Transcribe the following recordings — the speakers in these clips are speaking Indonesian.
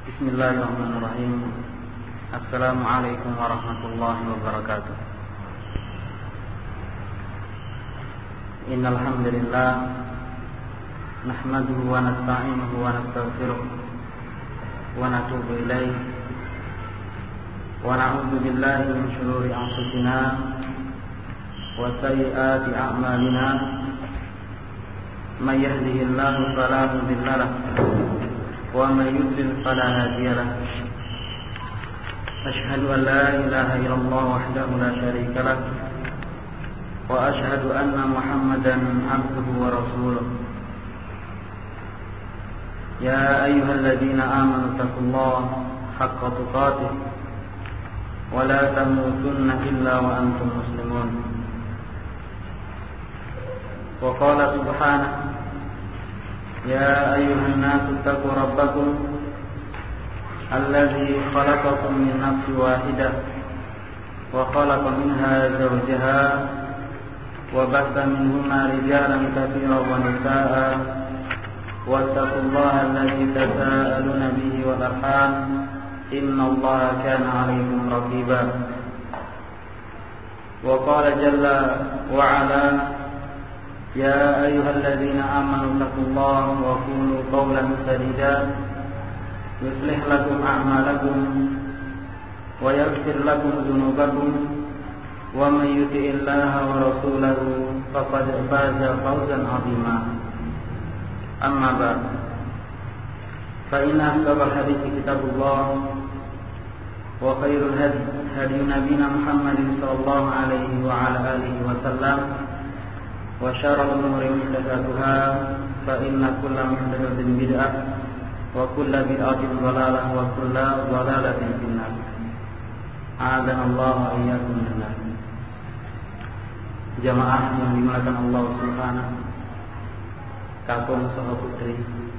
Bismillahirrahmanirrahim. Assalamualaikum warahmatullahi wabarakatuh. Innal hamdalillah nahmaduhu wa nasta'inuhu wa nastaghfiruh wa natubu ilaihi wa na'udzu billahi min shururi anfusina wa sayyiati a'malina. May yahdihillahu fala mudilla lahu wa may yudlil fala hadiya lahu. Asyhadu an la ilaha illallah wahdahu la syarika lahu wa asyhadu anna Muhammadan abduhu wa rasuluh. Ya ayyuhalladzina amanu taqullaha haqqa tuqatih wa la tamutunna illa wa antum muslimun. Wa qala subhanahu ya ayyuhan nasu taqu rabbakum alladzi khalaqakum min nafsin wahidah wa khalaqa minha zawjaha wa batha minhuma rijalan katsiran wa nisaa'a wattaqullaha alladzi tasaaluna bihi wal arham innallaha kana 'alaykum raqiba. Wa qala jalla wa 'ala ya ayyuhalladzina amanu taqullaha wa qulu qawlan sadida yuslih lakum a'malakum wa yaghfir lakum dhunubakum wa may yuti'illaha wa rasulahu faqad faza fawzan 'azima. Amma ba'd, fa inna asdaqal hadithi kitabullah wa khairul hadi nabiyina Muhammadin sallallahu alaihi wa ala alihi wa sallam wa syarrul umuri muhdatsatuha fa inna kulla muhdatsatin bid'ah wa kulla bid'atin dhalalah wa kulla dhalalatin finnar. A'adhanallahu wa iyyakum minnar. Jamaah yang dimuliakan Allah Subhanahu, kakung saha putri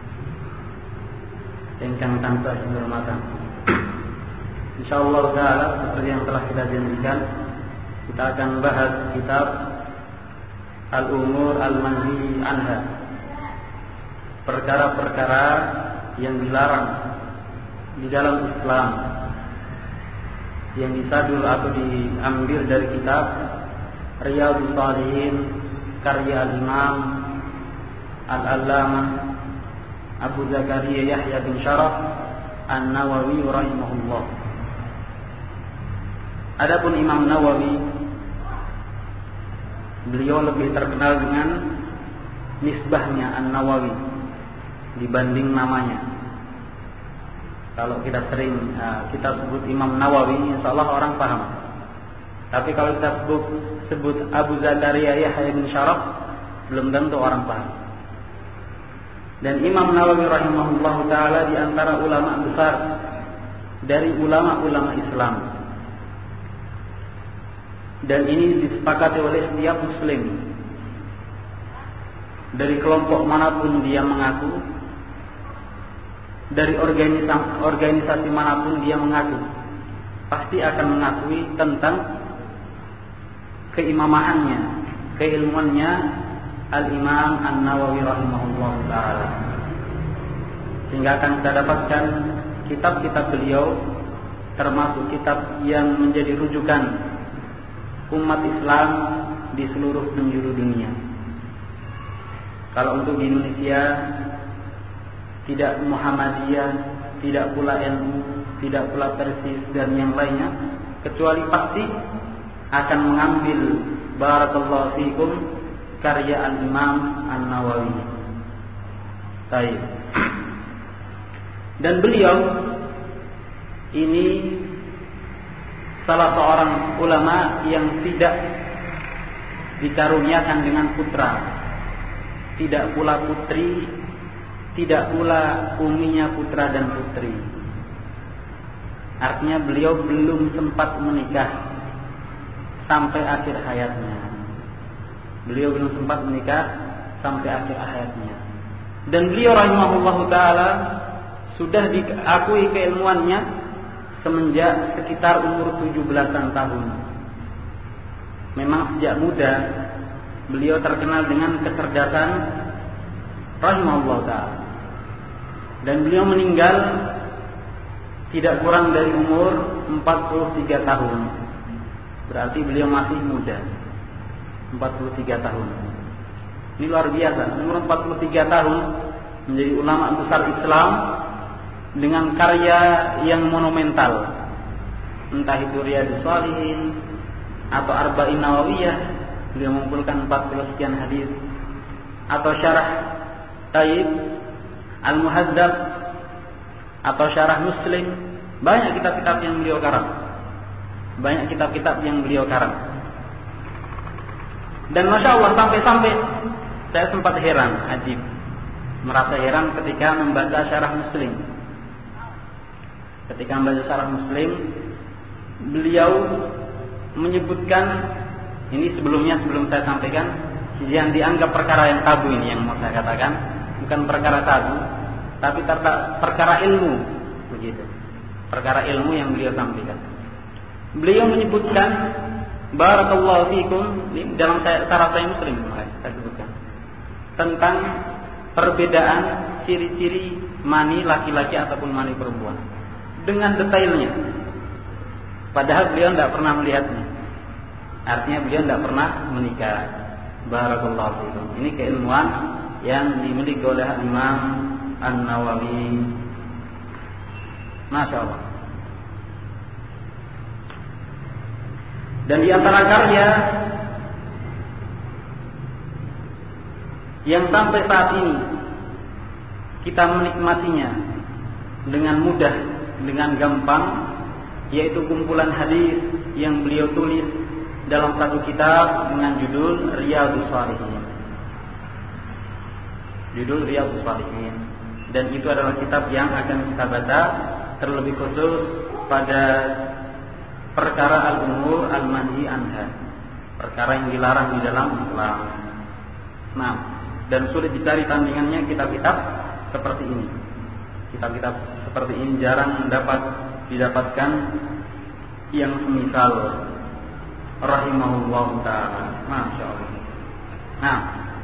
ingkang tansah dihormatan. Insyaallah taala seperti yang telah kita janjikan, kita akan bahas kitab Al-Umur Al-Manhi Anha, perkara-perkara yang dilarang di dalam Islam, yang disadul atau diambil dari kitab Riyadhus Shalihin karya Al-Imam Al-Allamah Abu Zakaria Yahya bin Syaraf An-Nawawi rahimahullah. Adapun Imam Nawawi, beliau lebih terkenal dengan nisbahnya An-Nawawi dibanding namanya. Kalau kita sering kita sebut Imam Nawawi, insyaallah orang paham. Tapi kalau kita sebut Abu Zakaria Yahya bin Syaraf, belum tentu orang paham. Dan Imam Nawawi rahimahullah taala di antara ulama besar dari ulama-ulama Islam. Dan ini disepakati oleh setiap muslim, dari kelompok manapun dia mengaku, dari organisasi manapun dia mengaku, pasti akan mengakui tentang keimamahannya, keilmuannya Al-Imam An-Nawawi rahimahullah ta'ala. Sehingga akan kita dapatkan kitab-kitab beliau, termasuk kitab yang menjadi rujukan umat Islam di seluruh penjuru dunia. Kalau untuk di Indonesia, tidak Muhammadiyah, tidak pula NU, tidak pula Persis dan yang lainnya, kecuali pasti akan mengambil barakallahu fikum karya Al-Imam An-Nawawi. Baik. Dan beliau ini salah seorang ulama yang tidak dikaruniakan dengan putra, tidak pula putri, tidak pula uminya putra dan putri. Artinya beliau belum sempat menikah sampai akhir hayatnya. Beliau belum sempat menikah sampai akhir hayatnya. Dan beliau rahimahullahu taala sudah diakui keilmuannya semenjak sekitar umur 17-an tahun. Memang sejak muda beliau terkenal dengan kecerdasan rahimahullah ta'ala. Dan beliau meninggal tidak kurang dari umur 43 tahun. Berarti beliau masih muda. 43 tahun. Ini luar biasa. Umur 43 tahun menjadi ulama besar Islam dengan karya yang monumental. Entah itu Riyadhus Shalihin atau Arba'in Nawawiyah, beliau mengumpulkan 40 sekian hadis, atau Syarah Taib Al-Muhadzab atau Syarah Muslim. Banyak kitab-kitab yang beliau karang. Dan Masya Allah, sampai-sampai saya sempat heran, ajib, merasa heran ketika membaca Syarah Muslim. Ketika membaca Syarah Muslim, beliau menyebutkan, ini sebelum saya sampaikan, yang dianggap perkara yang tabu ini yang mau saya katakan, bukan perkara tabu, tapi perkara ilmu, begitu. Perkara ilmu yang beliau sampaikan. Beliau menyebutkan, barakallahu fikum, dalam Syarah Sahih Muslim saya sebutkan tentang perbedaan ciri-ciri mani laki-laki ataupun mani perempuan dengan detailnya. Padahal beliau tidak pernah melihatnya. Artinya beliau tidak pernah menikah. Barakallahu fikum. Ini keilmuan yang dimiliki oleh Imam An-Nawawi. Masya Allah. Dan di antara karya yang sampai saat ini kita menikmatinya dengan mudah, dengan gampang, yaitu kumpulan hadis yang beliau tulis dalam satu kitab dengan judul Riyadhus Shalihin. Judul Riyadhus Shalihin. Dan itu adalah kitab yang akan kita baca terlebih khusus pada perkara al-umur al-manhi anha, perkara yang dilarang di dalam Islam. Nah, dan sulit dicari tandingannya kitab-kitab seperti ini. Kitab-kitab seperti ini jarang dapat didapatkan yang semisal. Rahimahullah ta'ala. Masya Allah. Nah,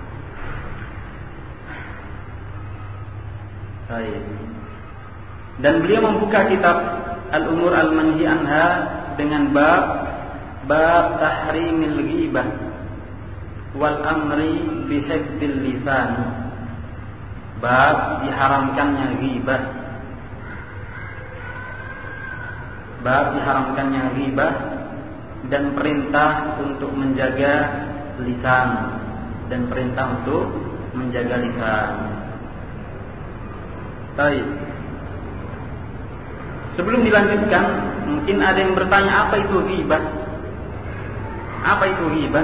baik. Dan beliau membuka kitab Al-Umur Al-Manhi Anha dengan bab tahrimil ghibah wal amri bihifdzil lisan. Bab diharamkannya ghibah. Bab diharamkannya ghibah dan perintah untuk menjaga lisan, dan perintah untuk menjaga lisan. Baik. Sebelum dilanjutkan, mungkin ada yang bertanya, apa itu ghibah? Apa itu ghibah?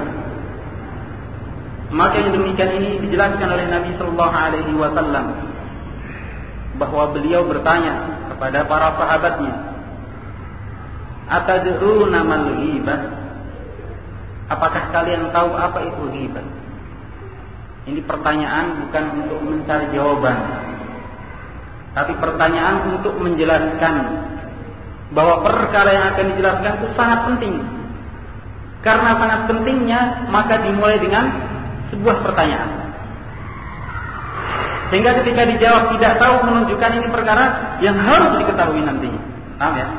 Maka yang demikian ini dijelaskan oleh Nabi sallallahu alaihi wasallam, bahwa beliau bertanya kepada para sahabatnya, atadruna mal ghibah? Apakah kalian tahu apa itu ghibah? Ini pertanyaan bukan untuk mencari jawaban, tapi pertanyaan untuk menjelaskan bahwa perkara yang akan dijelaskan itu sangat penting. Karena sangat pentingnya, maka dimulai dengan sebuah pertanyaan. Sehingga ketika dijawab tidak tahu, menunjukkan ini perkara yang harus diketahui nantinya. Paham ya?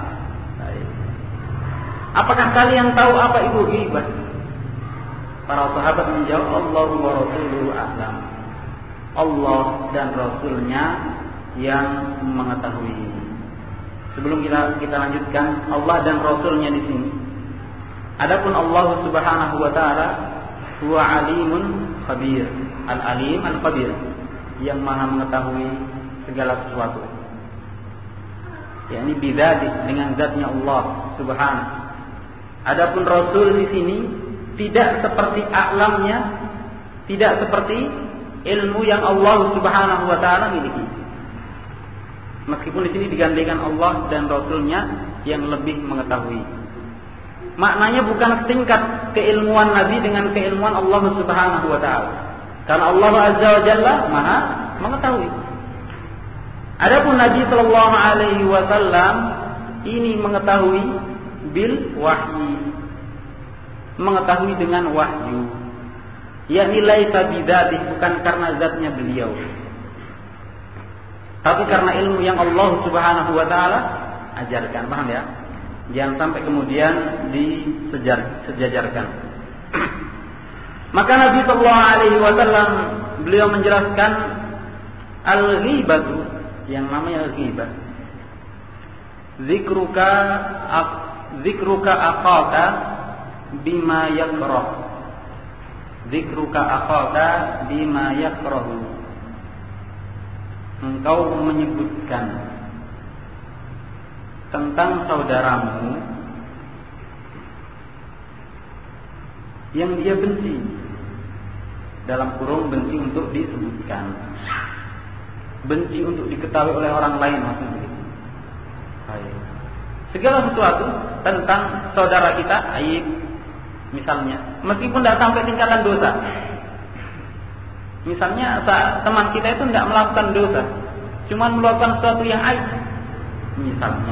Apakah kalian tahu apa itu ghibah? Para sahabat menjawab, Allahu wa rasuluhu a'lam. Allah dan Rasulnya yang mengetahui. Sebelum kita lanjutkan, Allah dan Rasulnya di sini. Adapun Allah Subhanahu wa taala huwa alimun khabir, al-alim al-khabir, yang maha mengetahui segala sesuatu. Yakni bidzati, dengan zatnya Allah Subhanahu. Adapun Rasul di sini tidak seperti a'lamnya, tidak seperti ilmu yang Allah Subhanahu wa taala miliki. Meskipun di sini digantikan Allah dan Rasulnya yang lebih mengetahui. Maknanya bukan tingkat keilmuan Nabi dengan keilmuan Allah Subhanahu wa taala. Karena Allah Azza wa Jalla Maha mengetahui. Adapun Nabi sallallahu alaihi wasallam ini mengetahui bil wahyi. Mengetahui dengan wahyu. Yakni laisa bidzatih, bukan karena zatnya beliau. Tapi karena ilmu yang Allah Subhanahu wa taala ajarkan, paham ya? Jangan sampai kemudian disejajarkan. Maka Nabi sallallahu alaihi wasallam beliau menjelaskan al-ghibatu, yang namanya ghibah. Zikruka akhaka bima yakrah. Zikruka akhaka bima yakrahu. Engkau menyebutkan tentang saudaramu yang dia benci, dalam kurung benci untuk disebutkan, benci untuk diketahui oleh orang lain, maksudnya begitu. Segala sesuatu tentang saudara kita aib, misalnya, meskipun tidak sampai tingkatan dosa. Misalnya teman kita itu tidak melakukan dosa, cuma melakukan sesuatu yang aib, misalnya.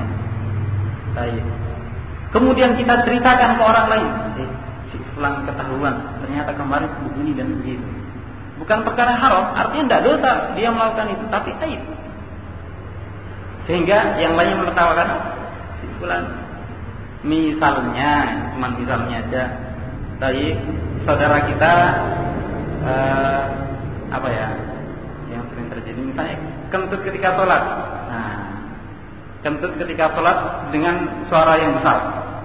Kemudian kita ceritakan ke orang lain, si fulan ketahuan, ternyata kemarin begini dan begitu. Bukan perkara haram, artinya tidak dosa dia melakukan itu, tapi aib. Sehingga yang lain menertawakan si fulan. Misalnya, cuma misalnya aja, saudara kita yang sering terjadi, misalnya kentut ketika sholat. Kentut ketika sholat dengan suara yang besar.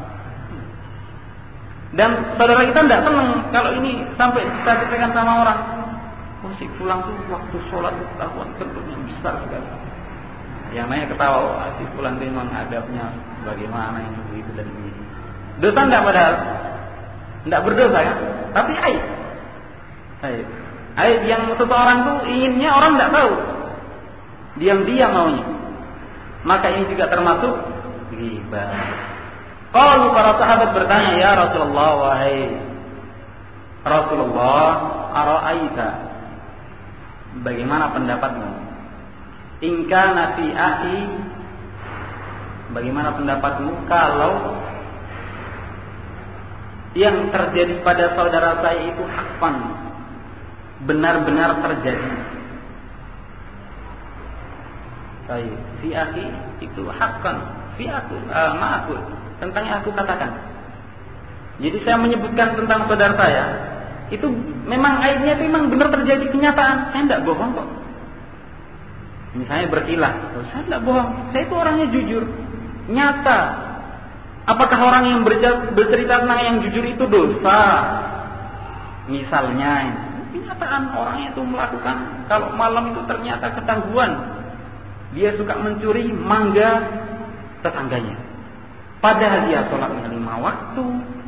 Dan saudara kita tidak senang kalau ini sampai kita ceritakan sama orang. Oh, si fulan tuh waktu sholat ketahuan kentutnya besar sekali. Yang lainnya ketawa, si fulan itu memang adabnya bagaimana yang begitu dan begitu. Dosa tidak padahal, tidak berdosa kan? Tapi aib. Aib yang seseorang tuh inginnya orang tidak tahu. Diam-diam maunya. Maka ini juga termasuk ghibah. Kalau para sahabat bertanya, ya Rasulullah, wahai Rasulullah, ara'aita, bagaimana pendapatmu? In kana fi akhi, bagaimana pendapatmu kalau yang terjadi pada saudara saya itu hakkan, benar-benar terjadi. Fi akhi itu hakkan, fi aku, ma'akul, tentang yang aku katakan. Jadi saya menyebutkan tentang saudara saya, itu memang aibnya itu memang benar terjadi kenyataan. Saya tidak bohong kok. Misalnya berkilah, saya tidak bohong. Saya itu orangnya jujur, nyata. Apakah orang yang bercerita tentang yang jujur itu dosa? Misalnya, kenyataan orangnya itu melakukan, kalau malam itu ternyata ketangguhan. Dia suka mencuri mangga tetangganya. Padahal dia sholat 5 waktu.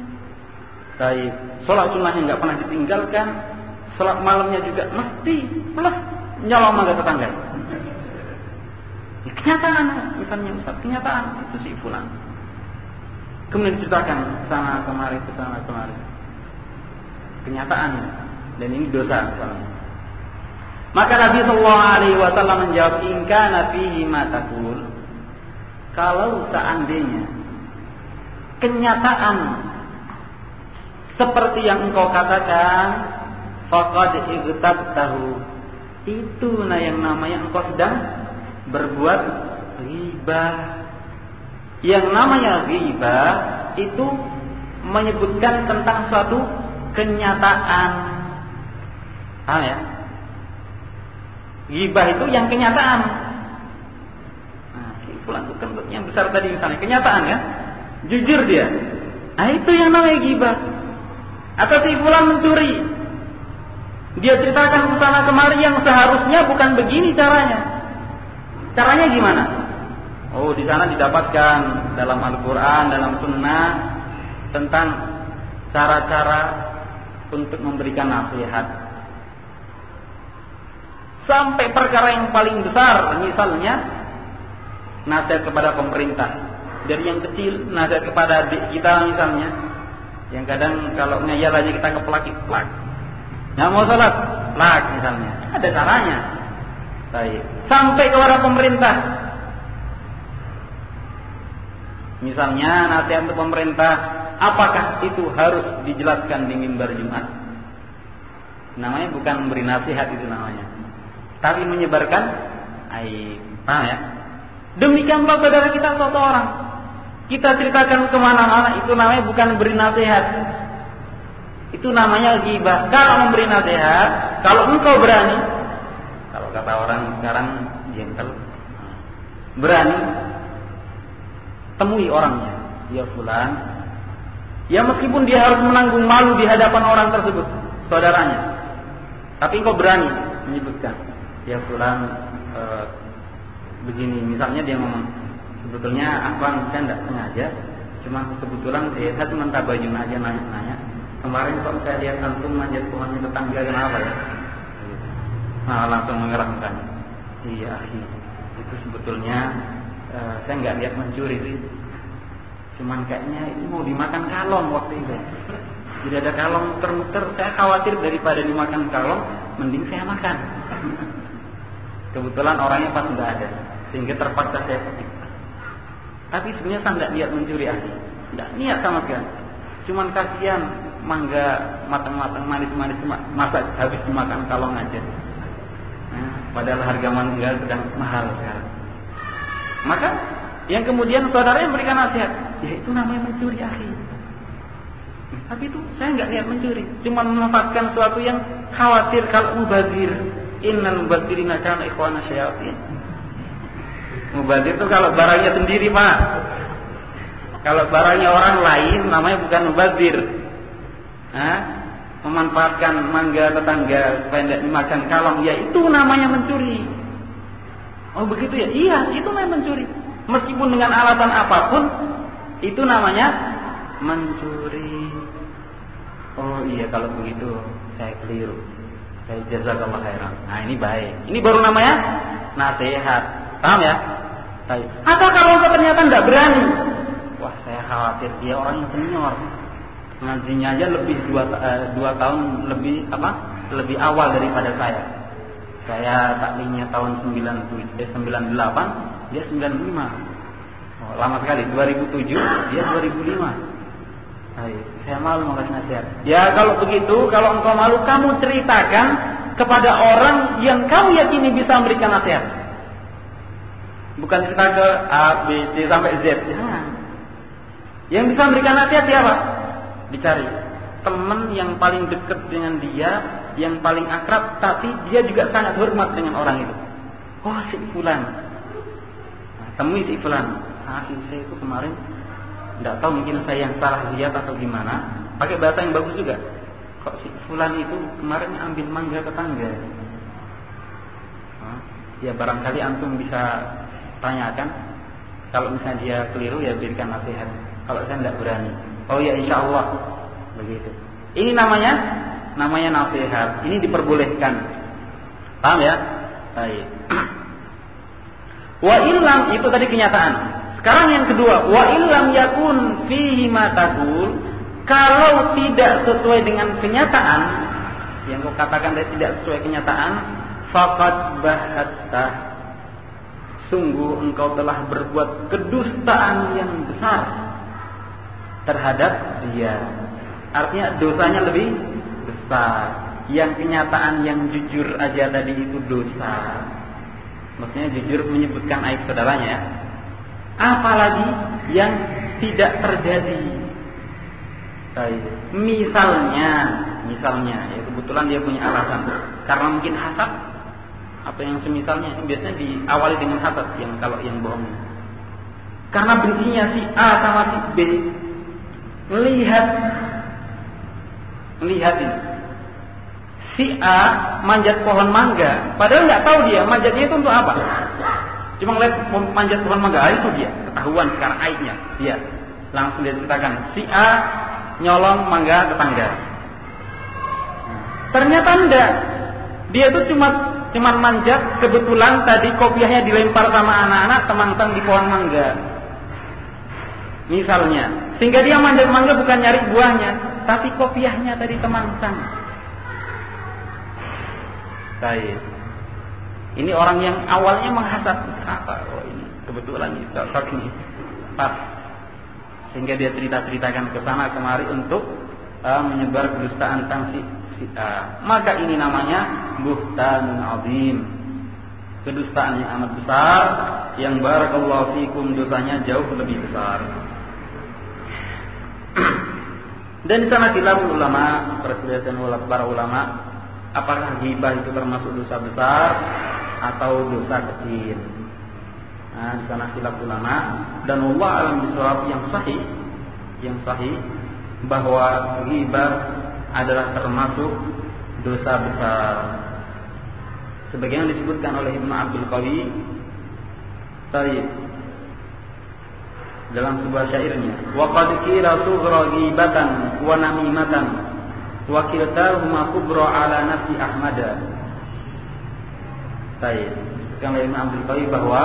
Sholat sunnahnya nggak pernah ditinggalkan. Sholat malamnya juga mesti plus nyolong mangga tetangga. Kenyataan, misalnya Ustaz, kenyataan itu si fulan. Kemudian diceritakan sana kemari, kenyataan, dan ini dosa misalnya. Maka Nabi sallallahu alaihi wasallam menjawab, in kana fihi ma taqul, kalau seandainya kenyataan seperti yang engkau katakan, faqad igtabtahu, itu yang namanya engkau sedang berbuat ghibah. Yang namanya ghibah itu menyebutkan tentang suatu kenyataan. Ya? Ghibah itu yang kenyataan. Fulan itu kentut yang besar tadi misalnya, kenyataan kan? Jujur dia. Itu yang namanya ghibah. Atau si fulan mencuri. Dia ceritakan ke sana kemari yang seharusnya bukan begini caranya. Caranya gimana? Oh, di sana didapatkan dalam Al-Quran, dalam Sunnah tentang cara-cara untuk memberikan nasihat. Sampai perkara yang paling besar, misalnya nasihat kepada pemerintah. Dari yang kecil, nasihat kepada adik kita misalnya, yang kadang kalau ngeyel aja kita keplak, nggak mau sholat, plak misalnya. Ada caranya. Sampai kepada pemerintah. Misalnya nasihat untuk pemerintah, apakah itu harus dijelaskan di mimbar Jumat? Namanya bukan memberi nasihat itu namanya, tapi menyebarkan aib. Paham ya? Demikian pula saudara kita suatu orang, kita ceritakan kemana-mana, itu namanya bukan beri nasihat, itu namanya ghibah. Kalau memberi nasihat, kalau engkau berani, kalau kata orang sekarang gentle, berani, temui orangnya, ya fulan, ya meskipun dia harus menanggung malu di hadapan orang tersebut, saudaranya, tapi engkau berani menyebutkan, ya fulan, begini, misalnya dia ngomong, sebetulnya abang saya tidak sengaja, cuma kebetulan saya cuma tabayun aja nanya-nanya, kemarin kok saya lihat antum manjat pohonnya tetangga, kenapa ya? Nah, langsung mengerah mukanya. Iya, itu sebetulnya saya nggak lihat mencuri sih, cuman kayaknya itu mau dimakan kalong waktu itu. Jadi ada kalong muter-muter, saya khawatir daripada dimakan kalong, mending saya makan. Kebetulan orangnya pas nggak ada, sehingga terpaksa saya petik. Tapi sebenarnya saya nggak niat mencuri nggak niat sama sekali. Cuman kasihan mangga matang-matang manis-manis masa habis dimakan kalong aja. Nah, padahal harga mangga sedang mahal sekarang. Maka yang kemudian saudara yang memberikan nasihat, ya itu namanya mencuri Tapi itu saya nggak niat mencuri, cuma memanfaatkan sesuatu yang khawatir kalau mubazir. Innal mubadzirina kana ikhwana syayatin. Mubazir itu kalau barangnya sendiri, Pak. Kalau barangnya orang lain namanya bukan mubazir. Memanfaatkan mangga tetangga supaya tidak dimakan kalong, ya itu namanya mencuri. Oh begitu ya? Iya, itu namanya mencuri. Meskipun dengan alasan apapun, itu namanya mencuri. Oh iya, kalau begitu saya keliru. Saya jazakallah khairan. Nah ini baik. Ini baru namanya nasihat. Paham ya? Baik. Atau kalau ternyata tidak berani, wah saya khawatir dia orang yang senior, ngajinya aja lebih 2 tahun lebih awal daripada saya. Saya taklimnya tahun 98, dia 95. Oh, lama sekali. 2007, dia 2005. Saya malu mau kasih nasihat. Ya kalau begitu, kalau engkau malu, kamu ceritakan kepada orang yang kamu yakini bisa memberikan nasihat. Bukan cerita ke A, B, C sampai Z. Jangan. Yang bisa memberikan nasihat siapa? Dicari teman yang paling dekat dengan dia, yang paling akrab, tapi dia juga sangat hormat dengan orang itu. Oh si fulan. Nah, temui si fulan. Saya itu kemarin tidak tahu, mungkin saya yang salah lihat atau gimana. Pakai bahasa yang bagus juga. Kok si fulan itu kemarin ambil mangga tetangga? Ya barangkali antum bisa tanyakan. Kalau misalnya dia keliru, ya berikan nasihat. Kalau saya tidak berani, oh ya insya Allah begitu. Ini namanya nasihat. Ini diperbolehkan. Paham ya? Baik. Wa illam, itu tadi kenyataan. Sekarang yang kedua, wa illam yakun fihi ma taqul, kalau tidak sesuai dengan kenyataan, yang kau katakan tidak sesuai kenyataan, faqad bahatta, sungguh engkau telah berbuat kedustaan yang besar terhadap dia. Artinya dosanya lebih besar. Yang kenyataan yang jujur aja tadi itu dosa. Maksudnya jujur menyebutkan aib saudaranya ya. Apalagi yang tidak terjadi. Misalnya ya kebetulan dia punya alasan karena mungkin hasad atau yang semisalnya. Biasanya diawali dengan hasad kalau yang bohong. Karena bencinya si A sama si B. Lihat ini. Si A manjat pohon mangga, padahal nggak tahu dia manjatnya itu untuk apa. Cuma ngeliat manjat pohon mangga, itu dia ketahuan sekarang aibnya. Dia langsung dia ceritakan, si A nyolong mangga tetangga. Ternyata enggak, dia tuh cuma manjat, kebetulan tadi kopiahnya dilempar sama anak-anak teman-teman di pohon mangga. Misalnya, sehingga dia manjat mangga bukan nyari buahnya, tapi kopiahnya tadi teman-teman. Baik. Ini orang yang awalnya menghasad apa? Oh ini kebetulan ini cocok ini pas, sehingga dia ceritakan ke sana kemari untuk menyebar kedustaan tentang si A. Maka ini namanya buhtanun azim, kedustaan yang amat besar yang barakallahu fikum dosanya jauh lebih besar. Dan di sana khilaf ulama, perselisihan para ulama, apakah ghibah itu termasuk dosa besar atau dosa kecil. Nah, di sana khilaf ulama, dan Allah alam bisawab yang sahih bahwa ghibah adalah termasuk dosa besar. Sebagaimana disebutkan oleh Ibnu Abdul Qawi dalam sebuah syairnya, wa qad qila sughra ghibatan wa namimatan wa kiltahuma kubra ala nafsi Ahmad. Kalau Ibnu Abdul Qawi bahwa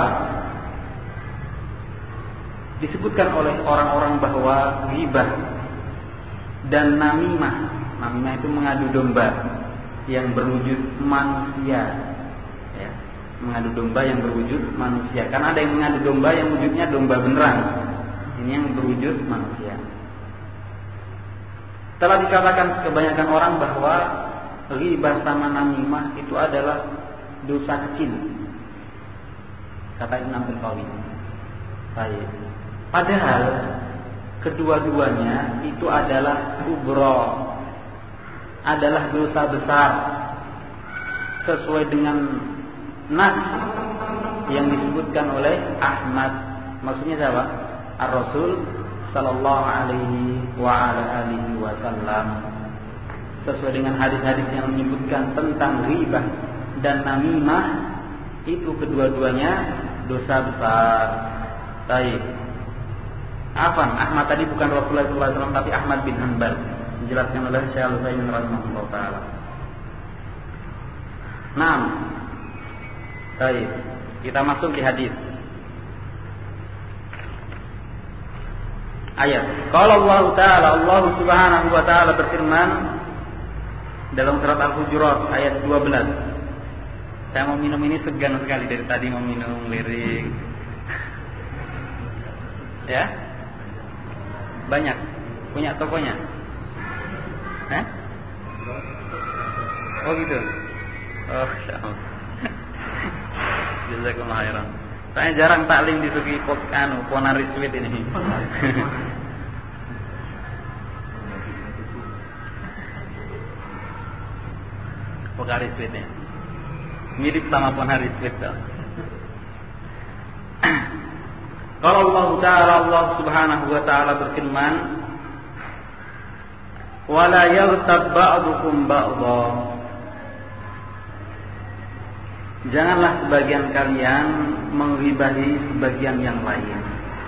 disebutkan oleh orang-orang bahwa ghibah dan namimah itu mengadu domba yang berwujud manusia, ya, mengadu domba yang berwujud manusia. Karena ada yang mengadu domba yang wujudnya domba beneran, ini yang berwujud manusia. Telah dikatakan kebanyakan orang bahwa ghibah sama namimah itu adalah dosa kecil, kata Ibnu Abdul Qawi. Padahal kedua-duanya itu adalah kubra, adalah dosa besar sesuai dengan nas yang disebutkan oleh Ahmad. Maksudnya siapa? Ar-Rasul sallallahu alaihi wa ala alihi wasallam. Sesuai dengan hadis-hadis yang menyebutkan tentang ghibah dan namimah, itu kedua-duanya dosa besar. Ahmad tadi bukan Rasulullah SAW, tapi Ahmad bin Hanbal, dijelaskan oleh Syekh Al-Utsaimin rahimahullah taala. Kita masuk di hadis. Ayat. Qala Allah Ta'ala, Allah Subhanahu wa taala berfirman dalam surat Al-Hujurat ayat 12. Saya mau minum ini segan sekali dari tadi mau minum lirik. Ya? Banyak. Punya tokonya? Oh gitu. Oh, insyaallah. Jazakumullah khairan. Saya jarang taklim di Suki Ponari Sweet ini. Pokari Sweet ya. Mirip sama Ponari Sweet. Kalau Allah Ta'ala, Allah Subhanahu wa taala berfirman, wala yaghtab ba'dukum ba'dha. Janganlah sebagian kalian menggibahi sebagian yang lain.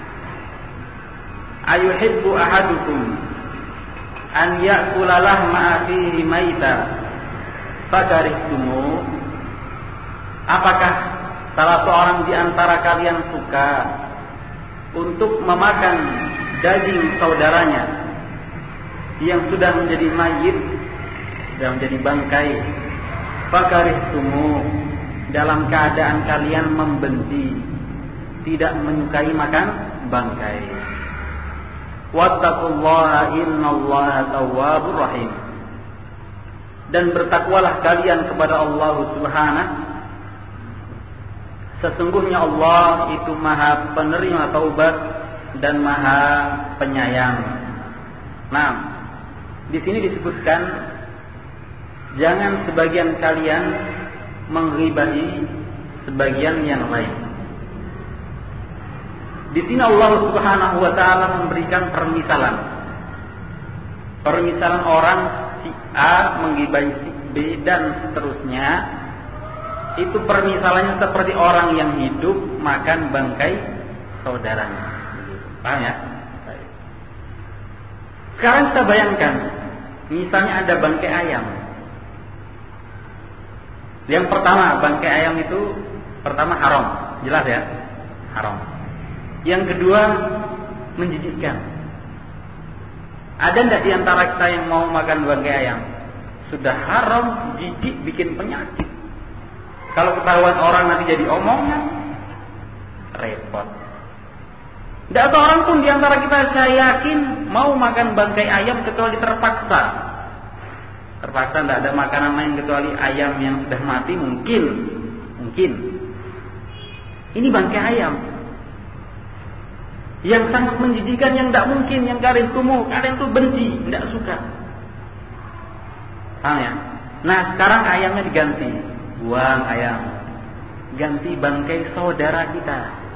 Ayuhibbu ahadukum an ya'kula lahma akhihi maita fakarihtumu. Apakah salah seorang di antara kalian suka untuk memakan daging saudaranya yang sudah menjadi mayit dan menjadi bangkai? Fakarihtumu, dalam keadaan kalian membenci, tidak menyukai makan bangkai. Wattaqullaha innallaha tawwabur rahim. Dan bertakwalah kalian kepada Allah Subhanahu. Sesungguhnya Allah itu Maha penerima taubat dan Maha penyayang. Nah, di sini disebutkan jangan sebagian kalian mengribahi sebagian yang lain. Di sini Allah Subhanahu wa taala memberikan permisalan. Permisalan orang si A menggibahi si B dan seterusnya. Itu permisalannya seperti orang yang hidup makan bangkai saudaranya. Paham ya? Sekarang kita bayangkan, misalnya ada bangkai ayam. Yang pertama, bangkai ayam itu pertama haram, jelas ya? Haram. Yang kedua, menjijikkan. Ada enggak di antara kita yang mau makan bangkai ayam? Sudah haram, jijik, bikin penyakit. Kalau ketahuan orang nanti jadi omongan, repot. Tidak seorang pun di antara kita, saya yakin, mau makan bangkai ayam kecuali terpaksa. Terpaksa, tidak ada makanan lain kecuali ayam yang sudah mati, mungkin. Ini bangkai ayam yang sangat menjijikan, yang tidak mungkin, yang kalian tuh benci, tidak suka. Paham ya? Nah sekarang ayamnya diganti, buang ayam, ganti bangkai saudara kita.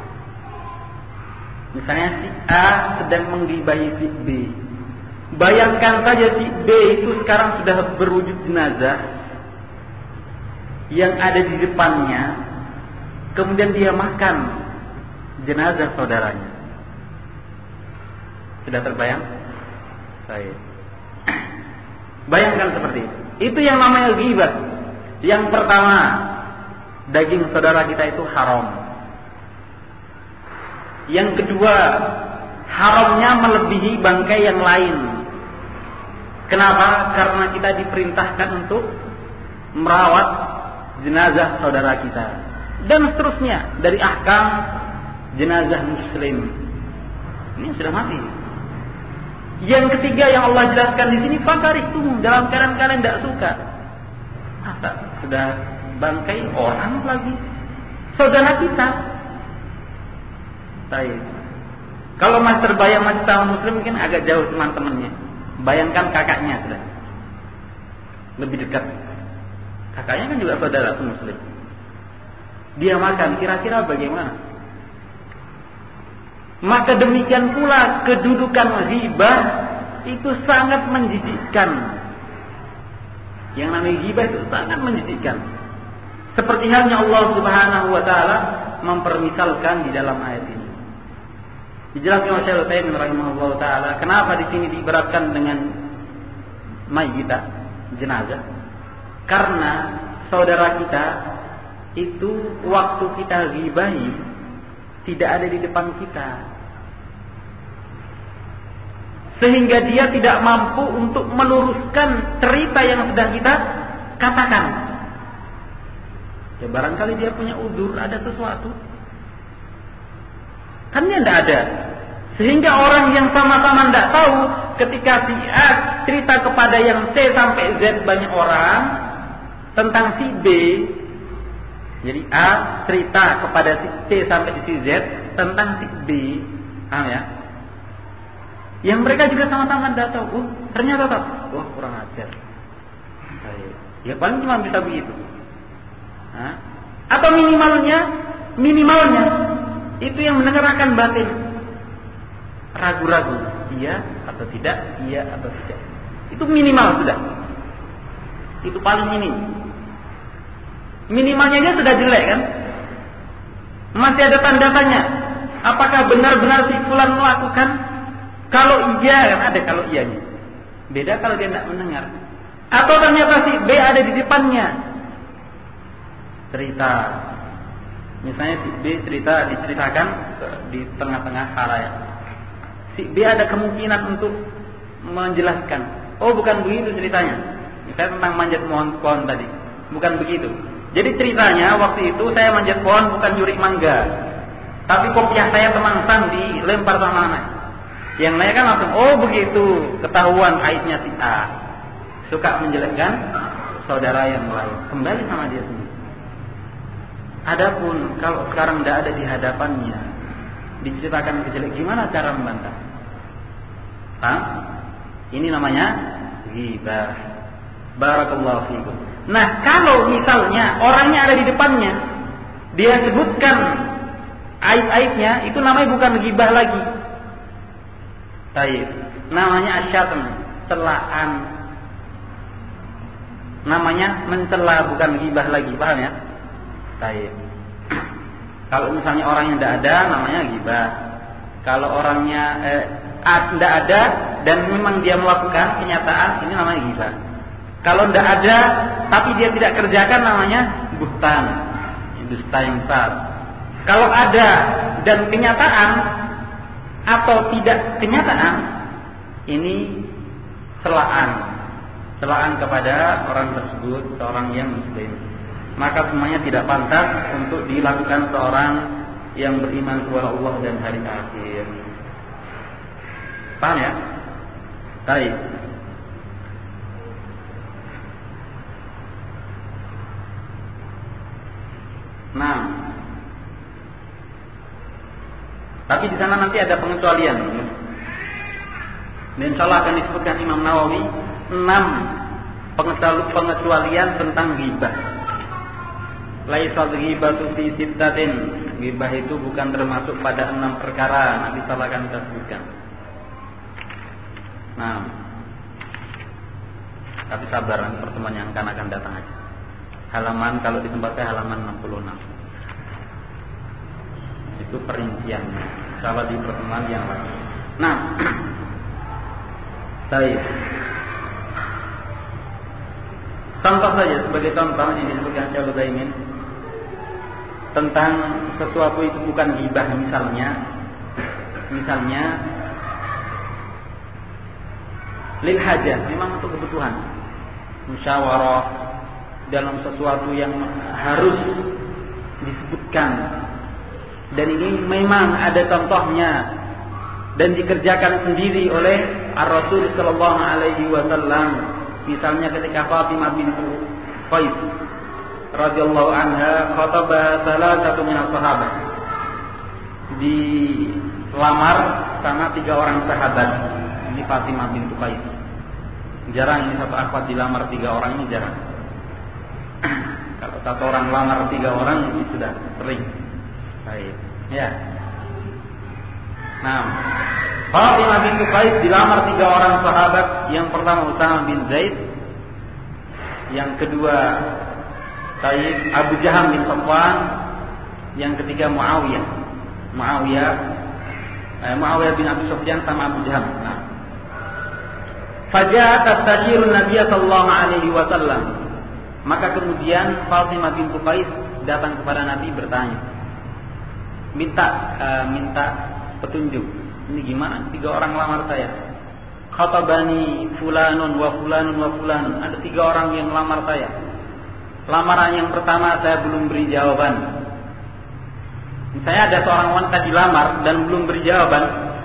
Misalnya si A sedang menggibahi si B. Bayangkan saja si B itu sekarang sudah berwujud jenazah yang ada di depannya, kemudian dia makan jenazah saudaranya. Sudah terbayang? Baik. Bayangkan seperti itu. Itu yang namanya ghibah. Yang pertama, daging saudara kita itu haram. Yang kedua, haramnya melebihi bangkai yang lain. Kenapa? Karena kita diperintahkan untuk merawat jenazah saudara kita. Dan seterusnya dari ahkam jenazah muslim. Ini sudah mati. Yang ketiga yang Allah jelaskan di sini, fakarihtum, dalam keadaan kalian tidak suka. Masa sudah bangkai orang lagi saudara kita. Baik. Kalau masih terbayang masih sama muslim mungkin agak jauh teman-temannya. Bayangkan kakaknya sudah lebih dekat. Kakaknya kan juga saudara muslim. Dia makan, kira-kira bagaimana? Maka demikian pula kedudukan ghibah itu sangat menjijikkan. Yang namanya ghibah itu sangat menjijikkan. Seperti halnya Allah Subhanahu wa taala mempermisalkan di dalam ayat ini. Dijelaskan oleh Syekh Utsaimin rahimahullah taala, kenapa di sini diibaratkan dengan mayyitah, jenazah? Karena saudara kita itu waktu kita ghibahi tidak ada di depan kita, sehingga dia tidak mampu untuk meluruskan cerita yang sedang kita katakan. Ya barangkali dia punya udzur, ada sesuatu, kan dia tidak ada. Sehingga orang yang sama-sama tidak tahu, ketika si A cerita kepada yang C sampai Z banyak orang tentang si B. Jadi A cerita kepada si C sampai si Z tentang si B, paham ya? Yang mereka juga sama-sama tidak tahu. Oh, ternyata tahu. Wah, kurang ajar. Ya paling cuma bisa begitu. Atau minimalnya itu yang mendengarkan batin ragu-ragu, iya atau tidak, iya atau tidak. Itu minimal sudah. Itu paling minim. Minimalnya aja sudah jelek kan? Masih ada tanda tanya. Apakah benar-benar si fulan melakukan? Kalau iya kan ada kalau iyanya. Beda kalau dia tidak mendengar. Atau ternyata si B ada di depannya. Cerita. Misalnya si B diceritakan di tengah-tengah halayak. Si B ada kemungkinan untuk menjelaskan. Oh bukan begitu ceritanya. Misalnya tentang manjat pohon tadi. Bukan begitu. Jadi ceritanya waktu itu saya manjat pohon bukan nyuri mangga, tapi kopiah saya teman dilempar sama anak. Yang lain kan langsung, oh begitu, ketahuan aibnya si A, suka menjelekkan saudara yang lain. Kembali sama dia sendiri. Adapun kalau sekarang tidak ada di hadapannya, diceritakan kejelek, gimana cara membantah? Ini namanya ghibah. Barakallahu fiikum. Nah, kalau misalnya orangnya ada di depannya, dia sebutkan aib-aibnya, itu namanya bukan ghibah lagi. Baik, namanya asyatm, celaan. Namanya mencela, bukan ghibah lagi, paham ya? Baik. Kalau misalnya orangnya tidak ada, namanya ghibah. Kalau orangnya tidak ada dan memang dia melakukan kenyataan, ini namanya ghibah. Kalau tidak ada tapi dia tidak kerjakan, namanya buhtan, dusta yang besar. Kalau ada dan kenyataan atau tidak kenyataan, ini celaan kepada orang tersebut, seorang yang muslim. Maka semuanya tidak pantas untuk dilakukan seorang yang beriman kepada Allah dan hari akhir. Paham ya? Baik. Nah, Tapi di sana nanti ada pengecualian. Dan insyaallah akan disebutkan Imam Nawawi 6 pengecualian tentang ghibah. Laisa ghibatu fi sittatin. Ghibah itu bukan termasuk pada 6 perkara. Nanti insyaallah akan kita sebutkan. Nah, tapi sabar, nanti pertemuan yang akan datang aja. Halaman, kalau di tempat saya halaman 66. Itu perinciannya. Insyaallah di pertemuan yang lain. Nah, baik. Contoh saja, sebagai contoh ini disebutkan Syekh Utsaimin tentang sesuatu itu bukan ghibah, misalnya lil hajah, memang untuk kebutuhan, musyawarah dalam sesuatu yang harus disebutkan, dan ini memang ada contohnya dan dikerjakan sendiri oleh Ar-Rasul sallallahu alaihi wasallam. Misalnya ketika Fatimah bintu Qais radhiyallahu anha khataba salasatu min as-sahabah, dilamar sama 3 orang sahabat. Ini Fatimah bintu Qais. Jarang ini satu akhwat dilamar 3 orang, ini jarang. Kalau satu orang lamar 3 orang ini sudah sering. Baik. Ya. Nah, Fatimah bintu Qais dilamar 3 orang sahabat. Yang pertama Utsama bin Zaid, yang kedua Abu Jaham bin Safwan, yang ketiga Muawiyah bin Abi Sufyan sama Abu Jaham. Nah, faja'at tastajirun Nabiy sallallahu alaihi wasallam. Maka kemudian Fatimah bintu Qais datang kepada Nabi bertanya, minta petunjuk. Ini gimana? 3 orang lamar saya. Khatabani fulanun wa fulanun wa fulanun. Ada 3 orang yang melamar saya. Lamaran yang pertama saya belum beri jawaban. Saya ada seorang wanita dilamar dan belum beri jawaban,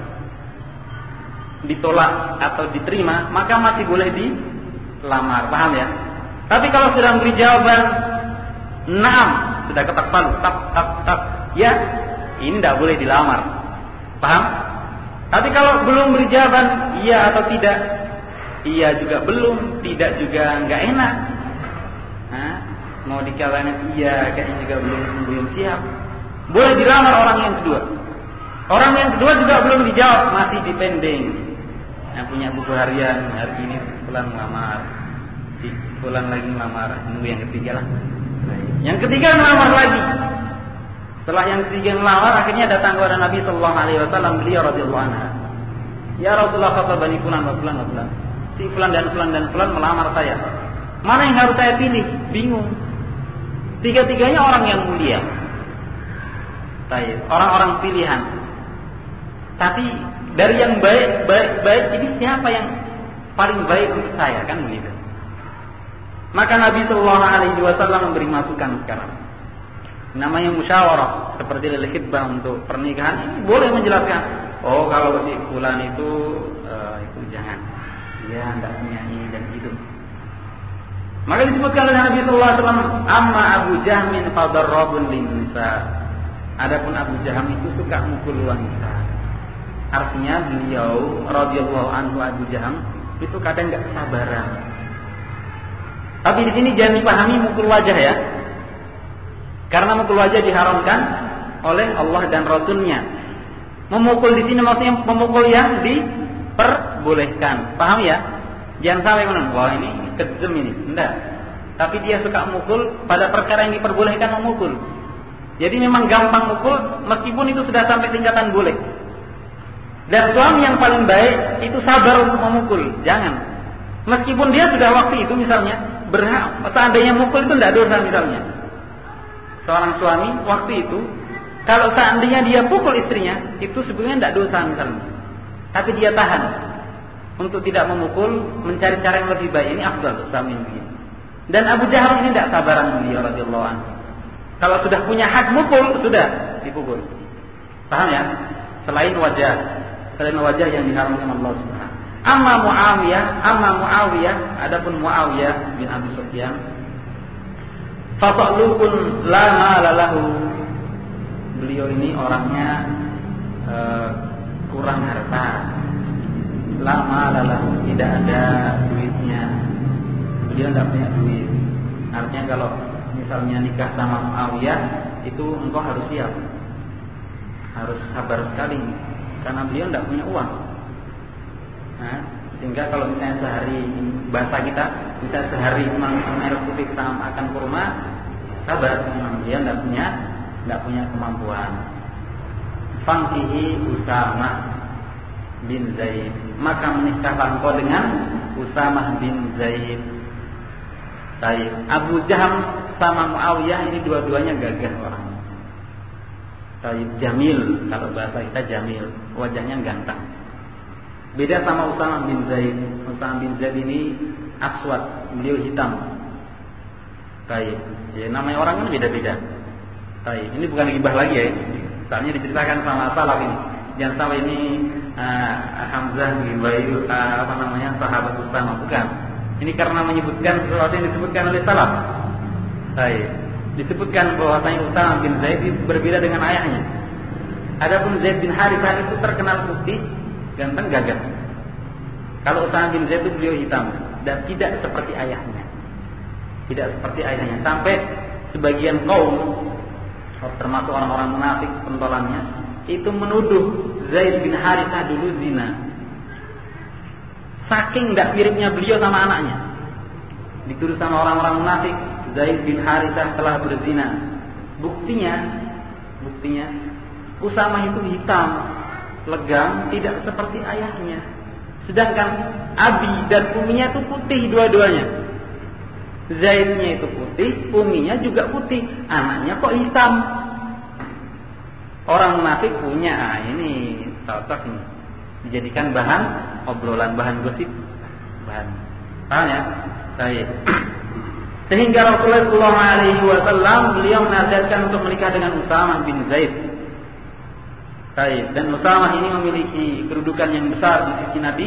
ditolak atau diterima, maka masih boleh dilamar, paham ya? Tapi kalau sudah beri jawaban, naam, sudah ketak palu, tak, ya, ini tidak boleh dilamar, paham? Tapi kalau belum beri jawaban, iya atau tidak, iya juga belum, tidak juga nggak enak. Nah, mau dikatakan iya, kayaknya juga belum siap. Boleh dilamar orang yang kedua. Orang yang kedua juga belum dijawab, masih dipending. Yang punya buku harian, hari ini bulan melamar, bulan lagi melamar, nunggu yang ketiga lah. Yang ketiga melamar lagi. Setelah yang ketiga melamar, akhirnya datang kepada Nabi sallallahu alaihi wasallam, beliau radhiyallahu anha. Ya Rasulullah, khatabani fulan wa fulan wa fulan. Si fulan dan fulan dan fulan melamar saya. Mana yang harus saya pilih? Bingung. Tiga-tiganya orang yang mulia. Orang-orang pilihan. Tapi dari yang baik ini siapa yang paling baik untuk saya, kan begitu. Maka Nabi sallallahu alaihi wasallam memberi masukan sekarang. Namanya musyawarah, seperti lil khitbah untuk pernikahan ini boleh menjelaskan. Oh, kalau si fulan itu jangan. Dia hendak punya ini dan itu. Maka disebutkan oleh Nabi sallallahu alaihi wasallam, amma Abu Jahmin fadarrabun lin-nisa. Adapun Abu Jaham itu suka mukul wanita. Artinya beliau radhiyallahu anhu, Abu Jaham itu kadang enggak kesabaran. Tapi di sini jangan dipahami mukul wajah ya. Karena mukul wajah diharamkan oleh Allah dan Rasulnya. Memukul di sini maksudnya memukul yang diperbolehkan. Paham ya? Jangan sampai menang, wah ini kejam ini. Enggak. Tapi dia suka mukul pada perkara yang diperbolehkan memukul. Jadi memang gampang mukul meskipun itu sudah sampai tingkatan boleh. Dan suami yang paling baik itu sabar untuk memukul. Jangan. Meskipun dia sudah waktu itu misalnya berhak, seandainya mukul itu tidak dosa misalnya. Seorang suami waktu itu kalau seandainya dia pukul istrinya itu sebenarnya tidak dosa misalnya. Tapi dia tahan untuk tidak memukul, mencari cara yang lebih baik. Ini afdal suami ini. Dan Abu Jahal ini tidak sabaran beliau radhiyallahu anhu. Kalau sudah punya hak mukul, sudah dipukul. Paham ya? Selain wajah yang diharamkan Allah Subhanahu. Amma Muawiyah, adapun Muawiyah bin Abi Sufyan, fatalukun la mala lahu. Beliau ini orangnya kurang harta, lama lalu tidak ada duitnya, beliau tidak punya duit. Artinya kalau misalnya nikah sama Muawiyah itu engkau harus siap, harus sabar sekali karena beliau tidak punya uang. Nah, sehingga kalau misalnya sehari bahasa kita bisa sehari minum air putih sama makan kurma, sabar, memang dia tidak punya kemampuan. Fangkihi Usamah bin Zaid, maka menikahlah engkau dengan Usamah bin Zaid. Baik, Abu Jaham sama Muawiyah ini dua-duanya gagah orang. Baik, Jamil, kalau bahasa kita Jamil, wajahnya ganteng. Beda sama Usamah bin Zaid. Usamah bin Zaid ini aswad, beliau hitam. Baik, ya, namanya orang kan beda-beda. Baik, ini bukan gibah lagi ya. Soalnya diceritakan sama salaf ini. Jangan salah ini Hamzah bin Bayu sahabat Usamah, bukan. Ini karena menyebutkan sesuatu yang disebutkan oleh salaf. Baik, disebutkan bahwasanya Usamah bin Zaid berbeda dengan ayahnya. Adapun Zaid bin Harithah itu terkenal putih, ganteng, gagah. Kalau Usamah bin Zaid itu beliau hitam dan tidak seperti ayahnya. Tidak seperti ayahnya. Sampai sebagian kaum, termasuk orang-orang munafik pentolannya, itu menuduh Zaid bin Harithah dulu zina. Saking tidak miripnya beliau sama anaknya, dituduh sama orang-orang munafik Zaid bin Harithah telah berzina. Buktinya Usamah itu hitam, legam, tidak seperti ayahnya. Sedangkan abi dan uminya itu putih dua-duanya. Zaidnya itu putih, uminya juga putih, anaknya kok hitam. Orang munafik punya, ini cocok ini, dijadikan bahan obrolan, bahan gosip, bahan. Paham ya? Baik. Sehingga Rasulullah SAW beliau menasihatkan untuk menikah dengan Usamah bin Zaid. Baik. Dan Usamah ini memiliki kedudukan yang besar di sisi Nabi.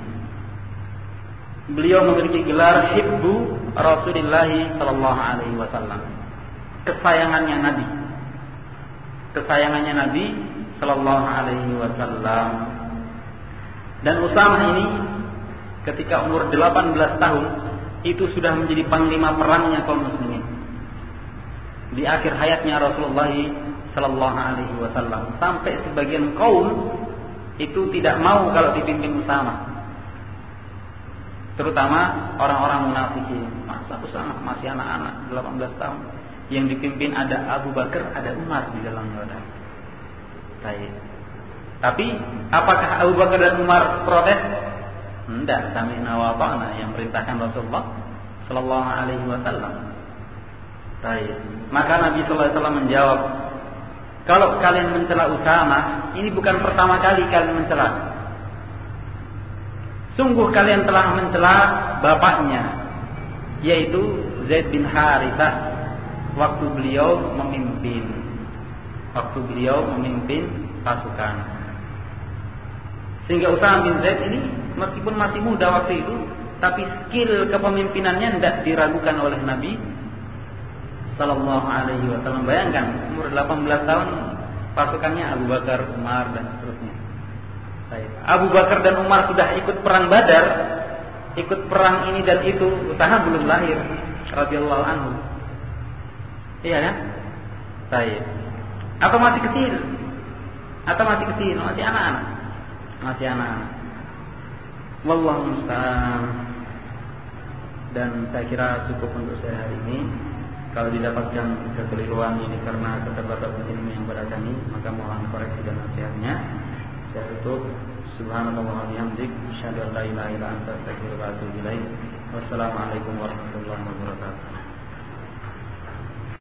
Beliau memiliki gelar Hibbu Rasulullah SAW, kesayangannya Nabi. Kesayangannya Nabi Sallallahu Alaihi Wasallam. Dan Usamah ini ketika umur 18 tahun itu sudah menjadi panglima perangnya kaum muslimin. Di akhir hayatnya Rasulullah Sallallahu Alaihi Wasallam, sampai sebagian kaum itu tidak mau kalau dipimpin Usamah. Terutama orang-orang munafikin. Masa Usamah masih anak-anak 18 tahun. Yang dipimpin ada Abu Bakar, ada Umar di dalamnya ada. Baik. Tapi apakah Abu Bakar dan Umar protes? Tidak, sami'na wa ata'na yang perintahkan Rasulullah sallallahu alaihi wasallam. Baik. Maka Nabi sallallahu alaihi wasallam menjawab, kalau kalian mencela Usamah, ini bukan pertama kali kalian mencela. Sungguh kalian telah mencela bapaknya, yaitu Zaid bin Harithah waktu beliau memimpin pasukan. Sehingga Usamah bin Zaid ini meskipun masih muda waktu itu, tapi skill kepemimpinannya tidak diragukan oleh Nabi Sallallahu Alaihi Wasallam. Bayangkan umur 18 tahun pasukannya Abu Bakar, Umar dan seterusnya. Abu Bakar dan Umar sudah ikut perang Badar, ikut perang ini dan itu, Usamah belum lahir radhiyallahu anhu. Iya kan? Baik. Atau masih kecil? Masih anak-anak. Wallahu musta'an. Dan saya kira cukup untuk saya hari ini. Kalau didapatkan kekeliruan ini karena keterbatasan ilmu yang pada kami, maka mohon koreksi dan nasihatnya. Saya tutup. Subhanallah wa bihamdik, asyhadu an la ilaha illa anta, astaghfiruka wa atubu ilaik. Wassalamualaikum warahmatullahi wabarakatuh.